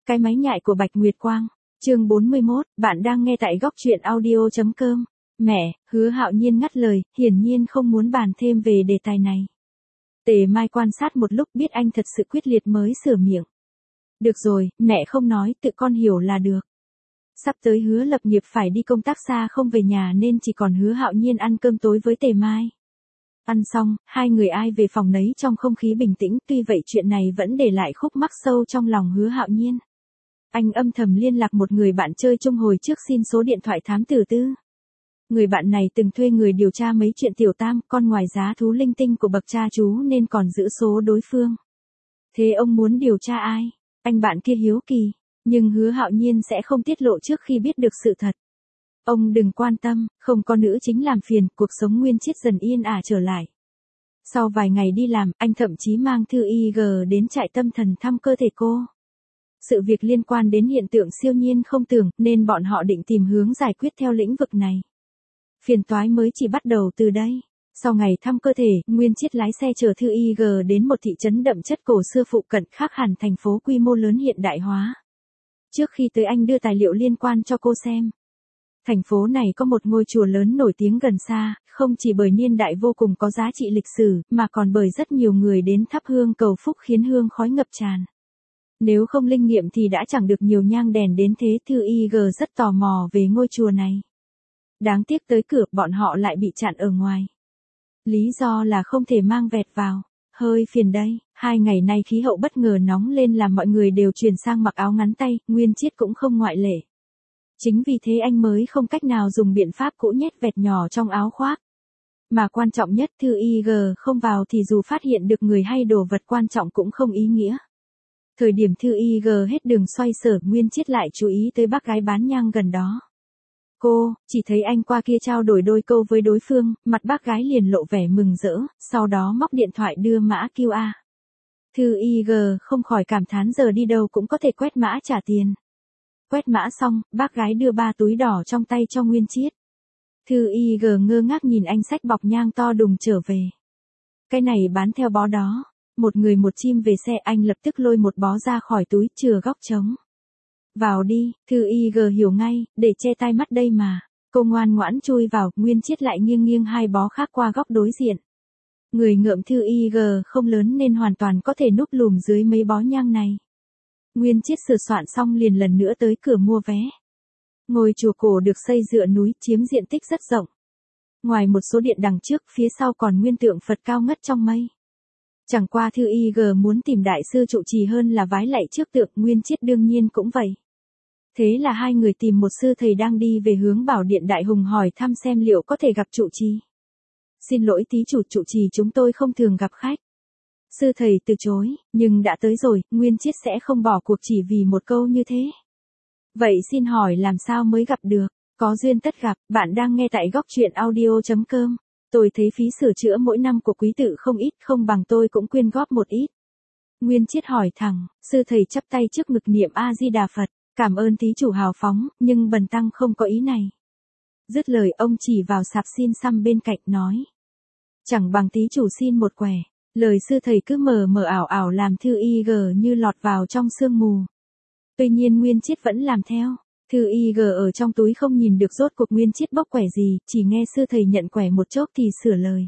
Cái máy nhại của Bạch Nguyệt Quang. Chương 41, bạn đang nghe tại góc truyện audio.com. Mẹ, Hứa Hạo Nhiên ngắt lời, hiển nhiên không muốn bàn thêm về đề tài này. Tề Mai quan sát một lúc biết anh thật sự quyết liệt mới sửa miệng. Được rồi, mẹ không nói, tự con hiểu là được. Sắp tới Hứa Lập Nghiệp phải đi công tác xa không về nhà nên chỉ còn Hứa Hạo Nhiên ăn cơm tối với Tề Mai. Ăn xong, hai người ai về phòng nấy trong không khí bình tĩnh, tuy vậy chuyện này vẫn để lại khúc mắc sâu trong lòng Hứa Hạo Nhiên. Anh âm thầm liên lạc một người bạn chơi chung hồi trước xin số điện thoại thám tử tư. Người bạn này từng thuê người điều tra mấy chuyện tiểu tam, con ngoài giá thú linh tinh của bậc cha chú nên còn giữ số đối phương. Thế ông muốn điều tra ai? Anh bạn kia hiếu kỳ, nhưng Hứa Hạo Nhiên sẽ không tiết lộ trước khi biết được sự thật. Ông đừng quan tâm, không có nữ chính làm phiền, cuộc sống Nguyên Chiết dần yên ả trở lại. Sau vài ngày đi làm, anh thậm chí mang Thư IG đến trại tâm thần thăm cơ thể cô. Sự việc liên quan đến hiện tượng siêu nhiên không tưởng, nên bọn họ định tìm hướng giải quyết theo lĩnh vực này. Phiền toái mới chỉ bắt đầu từ đây. Sau ngày thăm cơ thể, Nguyên Chiết lái xe chở Thư IG đến một thị trấn đậm chất cổ xưa phụ cận, khác hẳn thành phố quy mô lớn hiện đại hóa. Trước khi tới anh đưa tài liệu liên quan cho cô xem. Thành phố này có một ngôi chùa lớn nổi tiếng gần xa, không chỉ bởi niên đại vô cùng có giá trị lịch sử, mà còn bởi rất nhiều người đến thắp hương cầu phúc khiến hương khói ngập tràn. Nếu không linh nghiệm thì đã chẳng được nhiều nhang đèn đến thế. Thư IG rất tò mò về ngôi chùa này. Đáng tiếc tới cửa, bọn họ lại bị chặn ở ngoài. Lý do là không thể mang vẹt vào. Hơi phiền đây, 2 ngày nay khí hậu bất ngờ nóng lên làm mọi người đều chuyển sang mặc áo ngắn tay, Nguyên Chiết cũng không ngoại lệ. Chính vì thế anh mới không cách nào dùng biện pháp cũ nhét vẹt nhỏ trong áo khoác. Mà quan trọng nhất, Thư IG không vào thì dù phát hiện được người hay đồ vật quan trọng cũng không ý nghĩa. Thời điểm Thư IG hết đường xoay sở, Nguyên Chiết lại chú ý tới bác gái bán nhang gần đó. Cô, chỉ thấy anh qua kia trao đổi đôi câu với đối phương, mặt bác gái liền lộ vẻ mừng rỡ, sau đó móc điện thoại đưa mã QR. Thư IG không khỏi cảm thán giờ đi đâu cũng có thể quét mã trả tiền. Quét mã xong, bác gái đưa 3 túi đỏ trong tay cho Nguyên Chiết. Thư IG ngơ ngác nhìn anh xách bọc nhang to đùng trở về. Cái này bán theo bó đó. Một người một chim về xe, anh lập tức lôi một bó ra khỏi túi, chừa góc trống. Vào đi, Thư IG hiểu ngay, để che tai mắt đây mà. Cô ngoan ngoãn chui vào, Nguyên Chiết lại nghiêng nghiêng 2 bó khác qua góc đối diện. Người ngợm Thư IG không lớn nên hoàn toàn có thể núp lùm dưới mấy bó nhang này. Nguyên Chiết sửa soạn xong liền lần nữa tới cửa mua vé. Ngôi chùa cổ được xây dựa núi, chiếm diện tích rất rộng. Ngoài một số điện đằng trước, phía sau còn nguyên tượng Phật cao ngất trong mây. Chẳng qua Thư IG muốn tìm đại sư trụ trì hơn là vái lạy trước tượng, Nguyên Chiết đương nhiên cũng vậy. Thế là hai người tìm một sư thầy đang đi về hướng Bảo Điện Đại Hùng hỏi thăm xem liệu có thể gặp trụ trì. Xin lỗi thí chủ, trụ trì chúng tôi không thường gặp khách. Sư thầy từ chối, nhưng đã tới rồi, Nguyên Chiết sẽ không bỏ cuộc chỉ vì một câu như thế. Vậy xin hỏi làm sao mới gặp được? Có duyên tất gặp, bạn đang nghe tại góc truyện audio.com. Tôi thấy phí sửa chữa mỗi năm của quý tử không ít, không bằng tôi cũng quyên góp một ít. Nguyên Chiết hỏi thẳng, sư thầy chắp tay trước ngực niệm A-di-đà Phật, cảm ơn thí chủ hào phóng, nhưng bần tăng không có ý này. Dứt lời ông chỉ vào sạp xin xăm bên cạnh nói. Chẳng bằng thí chủ xin một quẻ. Lời sư thầy cứ mờ mờ ảo ảo làm Thư IG như lọt vào trong sương mù. Tuy nhiên Nguyên Chiết vẫn làm theo. Thư IG ở trong túi không nhìn được rốt cuộc Nguyên Chiết bốc quẻ gì, chỉ nghe sư thầy nhận quẻ một chốc thì sửa lời.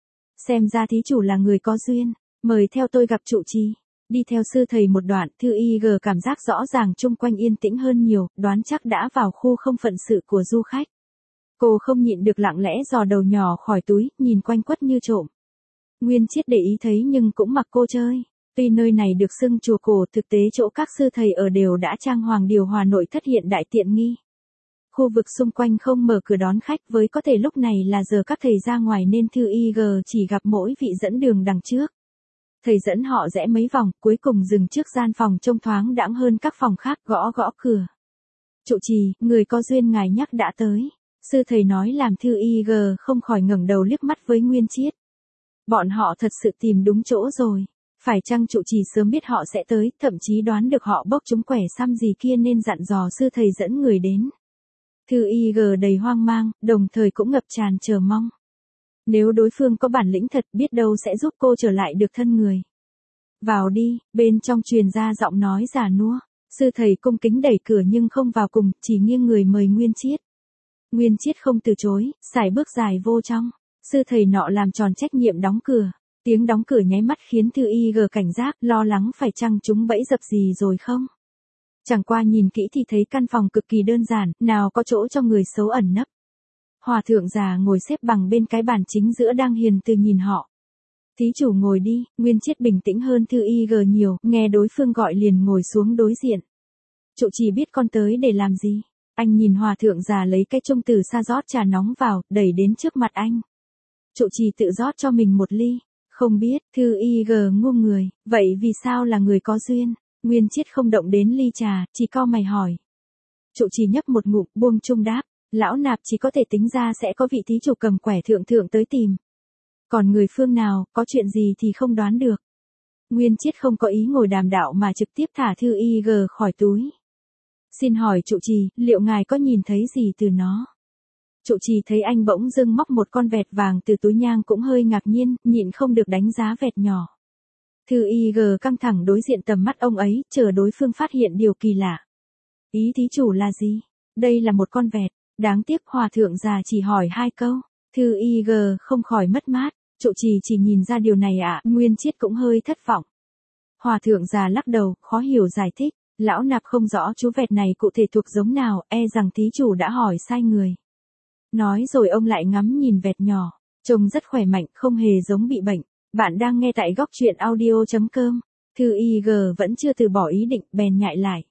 Xem ra thí chủ là người có duyên, mời theo tôi gặp trụ trì. Đi theo sư thầy một đoạn, Thư IG cảm giác rõ ràng chung quanh yên tĩnh hơn nhiều, đoán chắc đã vào khu không phận sự của du khách. Cô không nhịn được lặng lẽ dò đầu nhỏ khỏi túi, nhìn quanh quất như trộm. Nguyên Chiết để ý thấy nhưng cũng mặc cô chơi. Tuy nơi này được xưng chùa cổ, thực tế chỗ các sư thầy ở đều đã trang hoàng điều hòa nội thất hiện đại tiện nghi. Khu vực xung quanh không mở cửa đón khách, với có thể lúc này là giờ các thầy ra ngoài nên Thư IG chỉ gặp mỗi vị dẫn đường đằng trước. Thầy dẫn họ rẽ mấy vòng, cuối cùng dừng trước gian phòng trông thoáng đãng hơn các phòng khác, gõ gõ cửa. Trụ trì, người có duyên ngài nhắc đã tới. Sư thầy nói làm Thư IG không khỏi ngẩng đầu liếc mắt với Nguyên Chiết. Bọn họ thật sự tìm đúng chỗ rồi. Phải chăng trụ trì sớm biết họ sẽ tới, thậm chí đoán được họ bốc trúng quẻ xăm gì kia nên dặn dò sư thầy dẫn người đến. Thư IG đầy hoang mang, đồng thời cũng ngập tràn chờ mong. Nếu đối phương có bản lĩnh thật, biết đâu sẽ giúp cô trở lại được thân người. Vào đi, bên trong truyền ra giọng nói già nua. Sư thầy cung kính đẩy cửa nhưng không vào cùng, chỉ nghiêng người mời Nguyên Chiết. Nguyên Chiết không từ chối, sải bước dài vô trong. Sư thầy nọ làm tròn trách nhiệm đóng cửa. Tiếng đóng cửa nháy mắt khiến Thư Y G cảnh giác, lo lắng phải chăng chúng bẫy dập gì rồi không. Chẳng qua nhìn kỹ thì thấy căn phòng cực kỳ đơn giản, nào có chỗ cho người xấu ẩn nấp. Hòa thượng già ngồi xếp bằng bên cái bàn chính giữa đang hiền từ nhìn họ. Thí chủ ngồi đi, Nguyên Chiết bình tĩnh hơn Thư Y G nhiều, nghe đối phương gọi liền ngồi xuống đối diện. Trụ trì biết con tới để làm gì? Anh nhìn hòa thượng già lấy cái chung từ xa rót trà nóng vào, đẩy đến trước mặt anh. Trụ trì tự rót cho mình một ly. Không biết, Thư Y G ngu người, vậy vì sao là người có duyên? Nguyên Chiết không động đến ly trà, chỉ cau mày hỏi. Trụ trì nhấp một ngụm, buông chung đáp, lão nạp chỉ có thể tính ra sẽ có vị thí chủ cầm quẻ thượng thượng tới tìm. Còn người phương nào, có chuyện gì thì không đoán được. Nguyên Chiết không có ý ngồi đàm đạo mà trực tiếp thả Thư Y G khỏi túi. Xin hỏi trụ trì, liệu ngài có nhìn thấy gì từ nó? Trụ trì thấy anh bỗng dưng móc một con vẹt vàng từ túi nhang cũng hơi ngạc nhiên, nhịn không được đánh giá vẹt nhỏ. Thư Y G căng thẳng đối diện tầm mắt ông ấy, chờ đối phương phát hiện điều kỳ lạ. Ý thí chủ là gì? Đây là một con vẹt, đáng tiếc hòa thượng già chỉ hỏi 2 câu. Thư Y G không khỏi mất mát, trụ trì chỉ nhìn ra điều này ạ, Nguyên Chiết cũng hơi thất vọng. Hòa thượng già lắc đầu, khó hiểu giải thích, lão nạp không rõ chú vẹt này cụ thể thuộc giống nào, e rằng thí chủ đã hỏi sai người. Nói rồi ông lại ngắm nhìn vẹt nhỏ, trông rất khỏe mạnh, không hề giống bị bệnh. Bạn đang nghe tại góc truyện audio.com. Thư Y G vẫn chưa từ bỏ ý định, bèn nhại lại.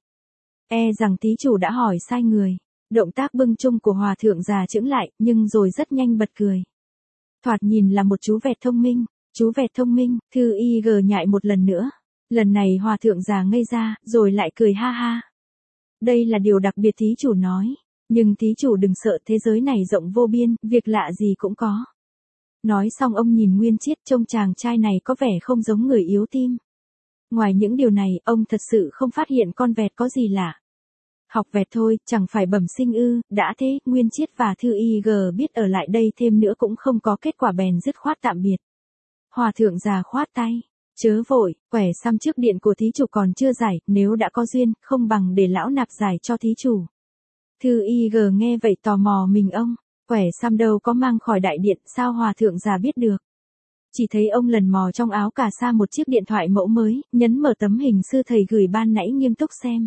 E rằng thí chủ đã hỏi sai người. Động tác bưng chung của hòa thượng già chững lại, nhưng rồi rất nhanh bật cười. Thoạt nhìn là một chú vẹt thông minh. Chú vẹt thông minh, Thư Y G nhại một lần nữa. Lần này hòa thượng già ngây ra, rồi lại cười ha ha. Đây là điều đặc biệt thí chủ nói. Nhưng thí chủ đừng sợ, thế giới này rộng vô biên, việc lạ gì cũng có. Nói xong ông nhìn Nguyên Chiết, trông chàng trai này có vẻ không giống người yếu tim. Ngoài những điều này, ông thật sự không phát hiện con vẹt có gì lạ. Học vẹt thôi, chẳng phải bẩm sinh ư, đã thế, Nguyên Chiết và Thư Y G biết ở lại đây thêm nữa cũng không có kết quả bèn dứt khoát tạm biệt. Hòa thượng già khoát tay, chớ vội, quẻ xăm trước điện của thí chủ còn chưa giải, nếu đã có duyên, không bằng để lão nạp giải cho thí chủ. Thư Y G nghe vậy tò mò mình ông, quẻ xăm đâu có mang khỏi đại điện, sao hòa thượng già biết được. Chỉ thấy ông lần mò trong áo cà sa một chiếc điện thoại mẫu mới, nhấn mở tấm hình sư thầy gửi ban nãy nghiêm túc xem.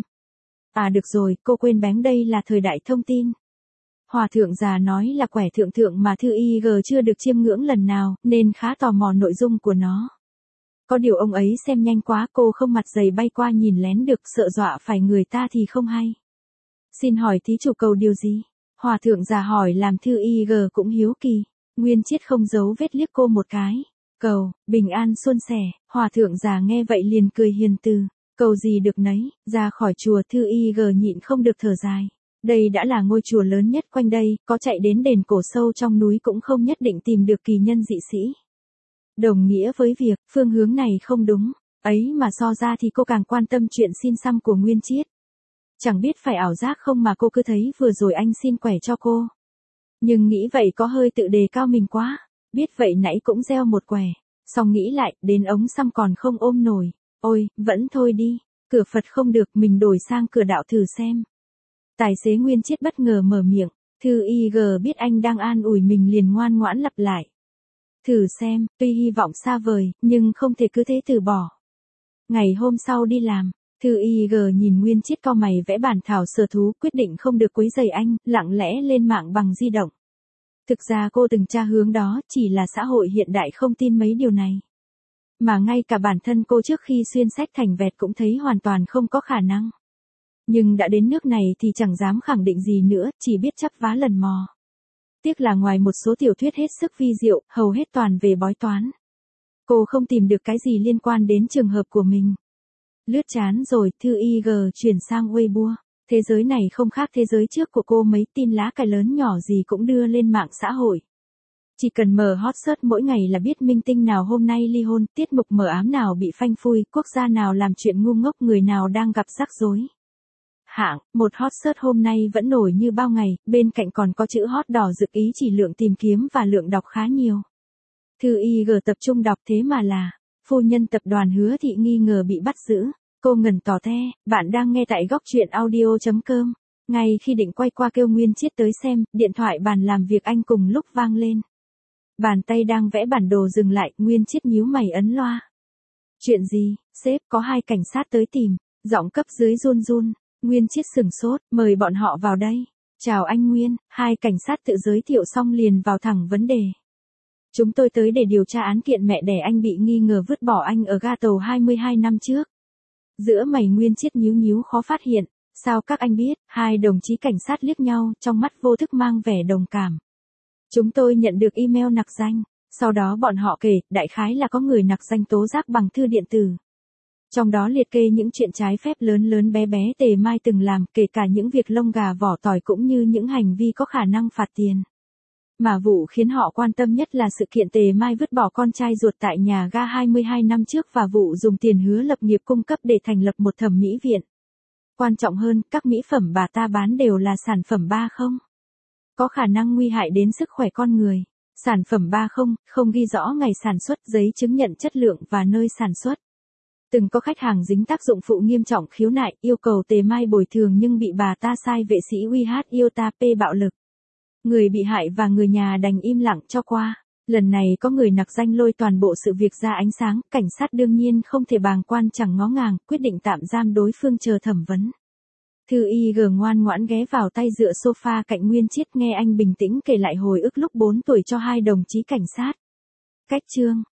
À được rồi, cô quên bén đây là thời đại thông tin. Hòa thượng già nói là quẻ thượng thượng mà Thư Y G chưa được chiêm ngưỡng lần nào, nên khá tò mò nội dung của nó. Có điều ông ấy xem nhanh quá, cô không mặt dày bay qua nhìn lén được, sợ dọa phải người ta thì không hay. Xin hỏi thí chủ cầu điều gì? Hòa thượng già hỏi làm Thư Y G cũng hiếu kỳ. Nguyên Chiết không giấu vết liếc cô một cái. Cầu, bình an suôn sẻ. Hòa thượng già nghe vậy liền cười hiền từ. Cầu gì được nấy, ra khỏi chùa Thư Y G nhịn không được thở dài. Đây đã là ngôi chùa lớn nhất quanh đây, có chạy đến đền cổ sâu trong núi cũng không nhất định tìm được kỳ nhân dị sĩ. Đồng nghĩa với việc, phương hướng này không đúng. Ấy mà so ra thì cô càng quan tâm chuyện xin xăm của Nguyên Chiết. Chẳng biết phải ảo giác không mà cô cứ thấy vừa rồi anh xin quẻ cho cô. Nhưng nghĩ vậy có hơi tự đề cao mình quá. Biết vậy nãy cũng gieo một quẻ. Xong nghĩ lại, đến ống xăm còn không ôm nổi. Ôi, vẫn thôi đi. Cửa Phật không được, mình đổi sang cửa đạo thử xem. Tài xế Nguyên Chiết bất ngờ mở miệng. Thư Y G biết anh đang an ủi mình liền ngoan ngoãn lặp lại. Thử xem, tuy hy vọng xa vời, nhưng không thể cứ thế từ bỏ. Ngày hôm sau đi làm. Thư Y G nhìn Nguyên Chiết cau mày vẽ bản thảo sở thú, quyết định không được quấy rầy anh, lặng lẽ lên mạng bằng di động. Thực ra cô từng tra hướng đó, chỉ là xã hội hiện đại không tin mấy điều này. Mà ngay cả bản thân cô trước khi xuyên sách thành vẹt cũng thấy hoàn toàn không có khả năng. Nhưng đã đến nước này thì chẳng dám khẳng định gì nữa, chỉ biết chắp vá lần mò. Tiếc là ngoài một số tiểu thuyết hết sức vi diệu, hầu hết toàn về bói toán. Cô không tìm được cái gì liên quan đến trường hợp của mình. Lướt chán rồi, Thư Y G chuyển sang Weibo. Thế giới này không khác thế giới trước của cô, mấy tin lá cải lớn nhỏ gì cũng đưa lên mạng xã hội. Chỉ cần mở hot search mỗi ngày là biết minh tinh nào hôm nay ly hôn, tiết mục mờ ám nào bị phanh phui, quốc gia nào làm chuyện ngu ngốc, người nào đang gặp rắc rối. Hạng, một hot search hôm nay vẫn nổi như bao ngày, bên cạnh còn có chữ hot đỏ rực ý chỉ lượng tìm kiếm và lượng đọc khá nhiều. Thư Y G tập trung đọc thế mà là, phu nhân tập đoàn Hứa Thị nghi ngờ bị bắt giữ. Cô ngẩn tỏ te, bạn đang nghe tại góc truyện audio.com. Ngay khi định quay qua kêu Nguyên Chiết tới xem, điện thoại bàn làm việc anh cùng lúc vang lên. Bàn tay đang vẽ bản đồ dừng lại, Nguyên Chiết nhíu mày ấn loa. Chuyện gì, sếp, có 2 cảnh sát tới tìm, giọng cấp dưới run run. Nguyên Chiết sửng sốt, mời bọn họ vào đây. Chào anh Nguyên, 2 cảnh sát tự giới thiệu xong liền vào thẳng vấn đề. Chúng tôi tới để điều tra án kiện mẹ đẻ anh bị nghi ngờ vứt bỏ anh ở ga tàu 22 năm trước. Giữa mày Nguyên Chiết nhíu nhíu khó phát hiện, sao các anh biết? 2 đồng chí cảnh sát liếc nhau, trong mắt vô thức mang vẻ đồng cảm. Chúng tôi nhận được email nặc danh, sau đó bọn họ kể, đại khái là có người nặc danh tố giác bằng thư điện tử. Trong đó liệt kê những chuyện trái phép lớn lớn bé bé Tề Mai từng làm, kể cả những việc lông gà vỏ tỏi cũng như những hành vi có khả năng phạt tiền. Mà vụ khiến họ quan tâm nhất là sự kiện Tề Mai vứt bỏ con trai ruột tại nhà ga 22 năm trước và vụ dùng tiền hứa lập nghiệp cung cấp để thành lập một thẩm mỹ viện. Quan trọng hơn, các mỹ phẩm bà ta bán đều là sản phẩm 30. Có khả năng nguy hại đến sức khỏe con người. Sản phẩm 30, không ghi rõ ngày sản xuất, giấy chứng nhận chất lượng và nơi sản xuất. Từng có khách hàng dính tác dụng phụ nghiêm trọng khiếu nại, yêu cầu Tề Mai bồi thường nhưng bị bà ta sai vệ sĩ UH Iota P bạo lực. Người bị hại và người nhà đành im lặng cho qua. Lần này có người nặc danh lôi toàn bộ sự việc ra ánh sáng, cảnh sát đương nhiên không thể bàng quan chẳng ngó ngàng, quyết định tạm giam đối phương chờ thẩm vấn. Thư IG ngoan ngoãn ghé vào tay dựa sofa cạnh Nguyên Chiết nghe anh bình tĩnh kể lại hồi ức lúc 4 tuổi cho 2 đồng chí cảnh sát. Cách chương